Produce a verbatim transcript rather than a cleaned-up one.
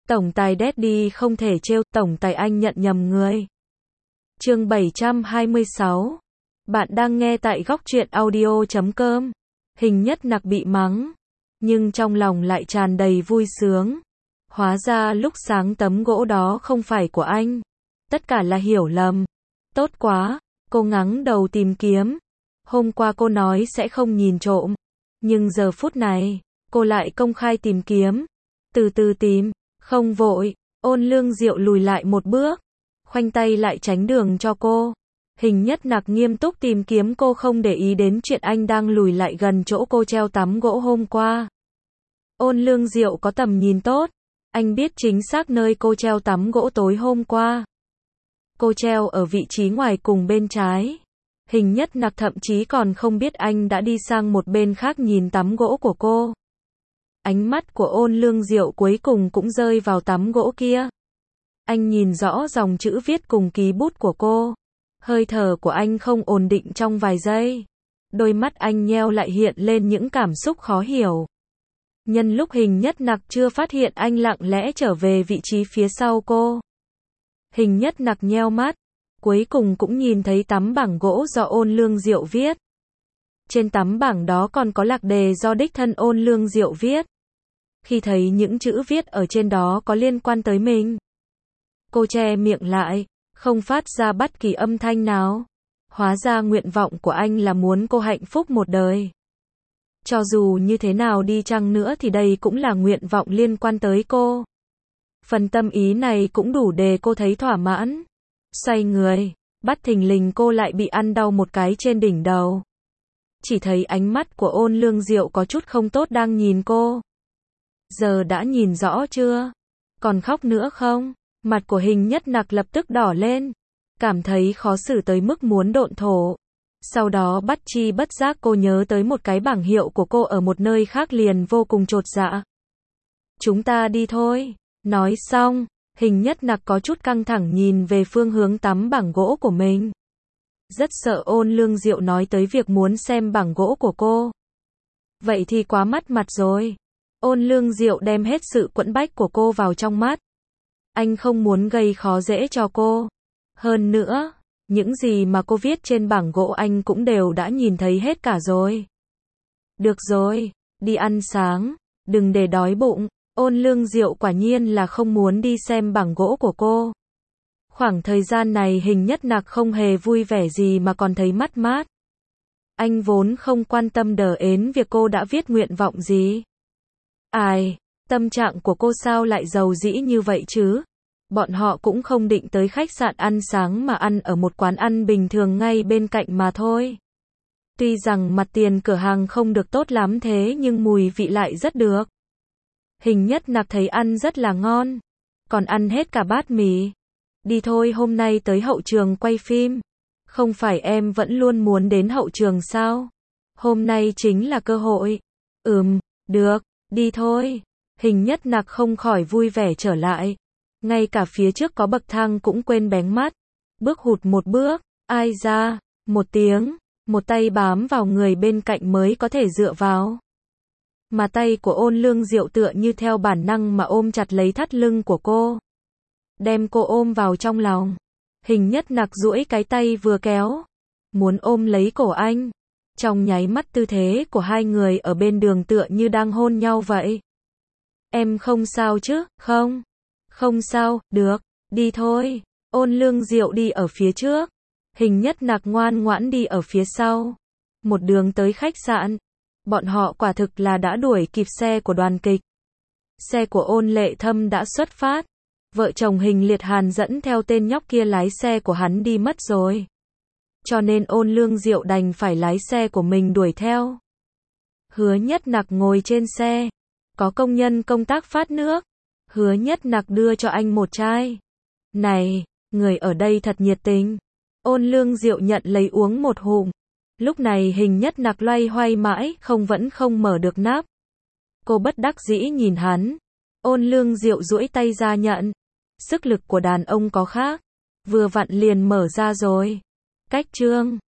Tổng tài Daddy không thể trêu, tổng tài anh nhận nhầm người. Chương bảy trăm hai mươi sáu. Bạn đang nghe tại góc truyện audio chấm com. Hình Nhất Nặc bị mắng, nhưng trong lòng lại tràn đầy vui sướng. Hóa ra lúc sáng tấm gỗ đó không phải của anh. Tất cả là hiểu lầm. Tốt quá, cô ngắng đầu tìm kiếm. Hôm qua cô nói sẽ không nhìn trộm, nhưng giờ phút này, cô lại công khai tìm kiếm. Từ từ tìm, không vội. Ôn Lương Diệu lùi lại một bước, khoanh tay lại tránh đường cho cô. Hình Nhất Nặc nghiêm túc tìm kiếm cô, không để ý đến chuyện anh đang lùi lại gần chỗ cô treo tấm gỗ hôm qua. Ôn Lương Diệu có tầm nhìn tốt, anh biết chính xác nơi cô treo tấm gỗ tối hôm qua. Cô treo ở vị trí ngoài cùng bên trái. Hình Nhất Nặc thậm chí còn không biết anh đã đi sang một bên khác nhìn tấm gỗ của cô. Ánh mắt của Ôn Lương Diệu cuối cùng cũng rơi vào tấm gỗ kia. Anh nhìn rõ dòng chữ viết cùng ký bút của cô. Hơi thở của anh không ổn định trong vài giây. Đôi mắt anh nheo lại hiện lên những cảm xúc khó hiểu. Nhân lúc Hình Nhất Nặc chưa phát hiện, anh lặng lẽ trở về vị trí phía sau cô. Hình Nhất Nặc nheo mắt, cuối cùng cũng nhìn thấy tấm bảng gỗ do Ôn Lương Diệu viết. Trên tấm bảng đó còn có lạc đề do đích thân Ôn Lương Diệu viết. Khi thấy những chữ viết ở trên đó có liên quan tới mình, cô che miệng lại, không phát ra bất kỳ âm thanh nào. Hóa ra nguyện vọng của anh là muốn cô hạnh phúc một đời. Cho dù như thế nào đi chăng nữa thì đây cũng là nguyện vọng liên quan tới cô. Phần tâm ý này cũng đủ để cô thấy thỏa mãn. Xoay người, bất thình lình cô lại bị ăn đau một cái trên đỉnh đầu. Chỉ thấy ánh mắt của Ôn Lương Diệu có chút không tốt đang nhìn cô. Giờ đã nhìn rõ chưa? Còn khóc nữa không? Mặt của Hình Nhất Nặc lập tức đỏ lên, cảm thấy khó xử tới mức muốn độn thổ. Sau đó bất chi bất giác cô nhớ tới một cái bảng hiệu của cô ở một nơi khác, liền vô cùng chột dạ. Chúng ta đi thôi. Nói xong, Hình Nhất Nặc có chút căng thẳng nhìn về phương hướng tấm bảng gỗ của mình. Rất sợ Ôn Lương Diệu nói tới việc muốn xem bảng gỗ của cô. Vậy thì quá mất mặt rồi. Ôn Lương Diệu đem hết sự quẫn bách của cô vào trong mắt. Anh không muốn gây khó dễ cho cô. Hơn nữa, những gì mà cô viết trên bảng gỗ anh cũng đều đã nhìn thấy hết cả rồi. Được rồi, đi ăn sáng, đừng để đói bụng. Ôn Lương Diệu quả nhiên là không muốn đi xem bảng gỗ của cô. Khoảng thời gian này Hình Nhất Nặc không hề vui vẻ gì mà còn thấy mất mát. Anh vốn không quan tâm đờ ến việc cô đã viết nguyện vọng gì. Ai, tâm trạng của cô sao lại giàu dĩ như vậy chứ? Bọn họ cũng không định tới khách sạn ăn sáng mà ăn ở một quán ăn bình thường ngay bên cạnh mà thôi. Tuy rằng mặt tiền cửa hàng không được tốt lắm thế nhưng mùi vị lại rất được. Hình Nhất Nặc thấy ăn rất là ngon, còn ăn hết cả bát mì. Đi thôi, hôm nay tới hậu trường quay phim. Không phải em vẫn luôn muốn đến hậu trường sao? Hôm nay chính là cơ hội. Ừm, được, đi thôi. Hình Nhất Nặc không khỏi vui vẻ trở lại. Ngay cả phía trước có bậc thang cũng quên bén mắt. Bước hụt một bước, ai ra, một tiếng, một tay bám vào người bên cạnh mới có thể dựa vào. Mà tay của Ôn Lương Diệu tựa như theo bản năng mà ôm chặt lấy thắt lưng của cô. Đem cô ôm vào trong lòng. Hình Nhất Nặc duỗi cái tay vừa kéo, muốn ôm lấy cổ anh. Trong nháy mắt tư thế của hai người ở bên đường tựa như đang hôn nhau vậy. Em không sao chứ, không? Không sao, được, đi thôi. Ôn Lương Diệu đi ở phía trước. Hình Nhất Nặc ngoan ngoãn đi ở phía sau. Một đường tới khách sạn. Bọn họ quả thực là đã đuổi kịp xe của đoàn kịch. Xe của Ôn Lệ Thâm đã xuất phát. Vợ chồng Hình Liệt Hàn dẫn theo tên nhóc kia lái xe của hắn đi mất rồi. Cho nên Ôn Lương Diệu đành phải lái xe của mình đuổi theo. Hứa Nhất Nặc ngồi trên xe. Có công nhân công tác phát nước. Hứa Nhất Nặc đưa cho anh một chai. Này, người ở đây thật nhiệt tình. Ôn Lương Diệu nhận lấy uống một ngụm. Lúc này Hình Nhất Nặc loay hoay mãi, không vẫn không mở được nắp. Cô bất đắc dĩ nhìn hắn. Ôn Lương Diệu duỗi tay ra nhận. Sức lực của đàn ông có khác. Vừa vặn liền mở ra rồi. Cách chương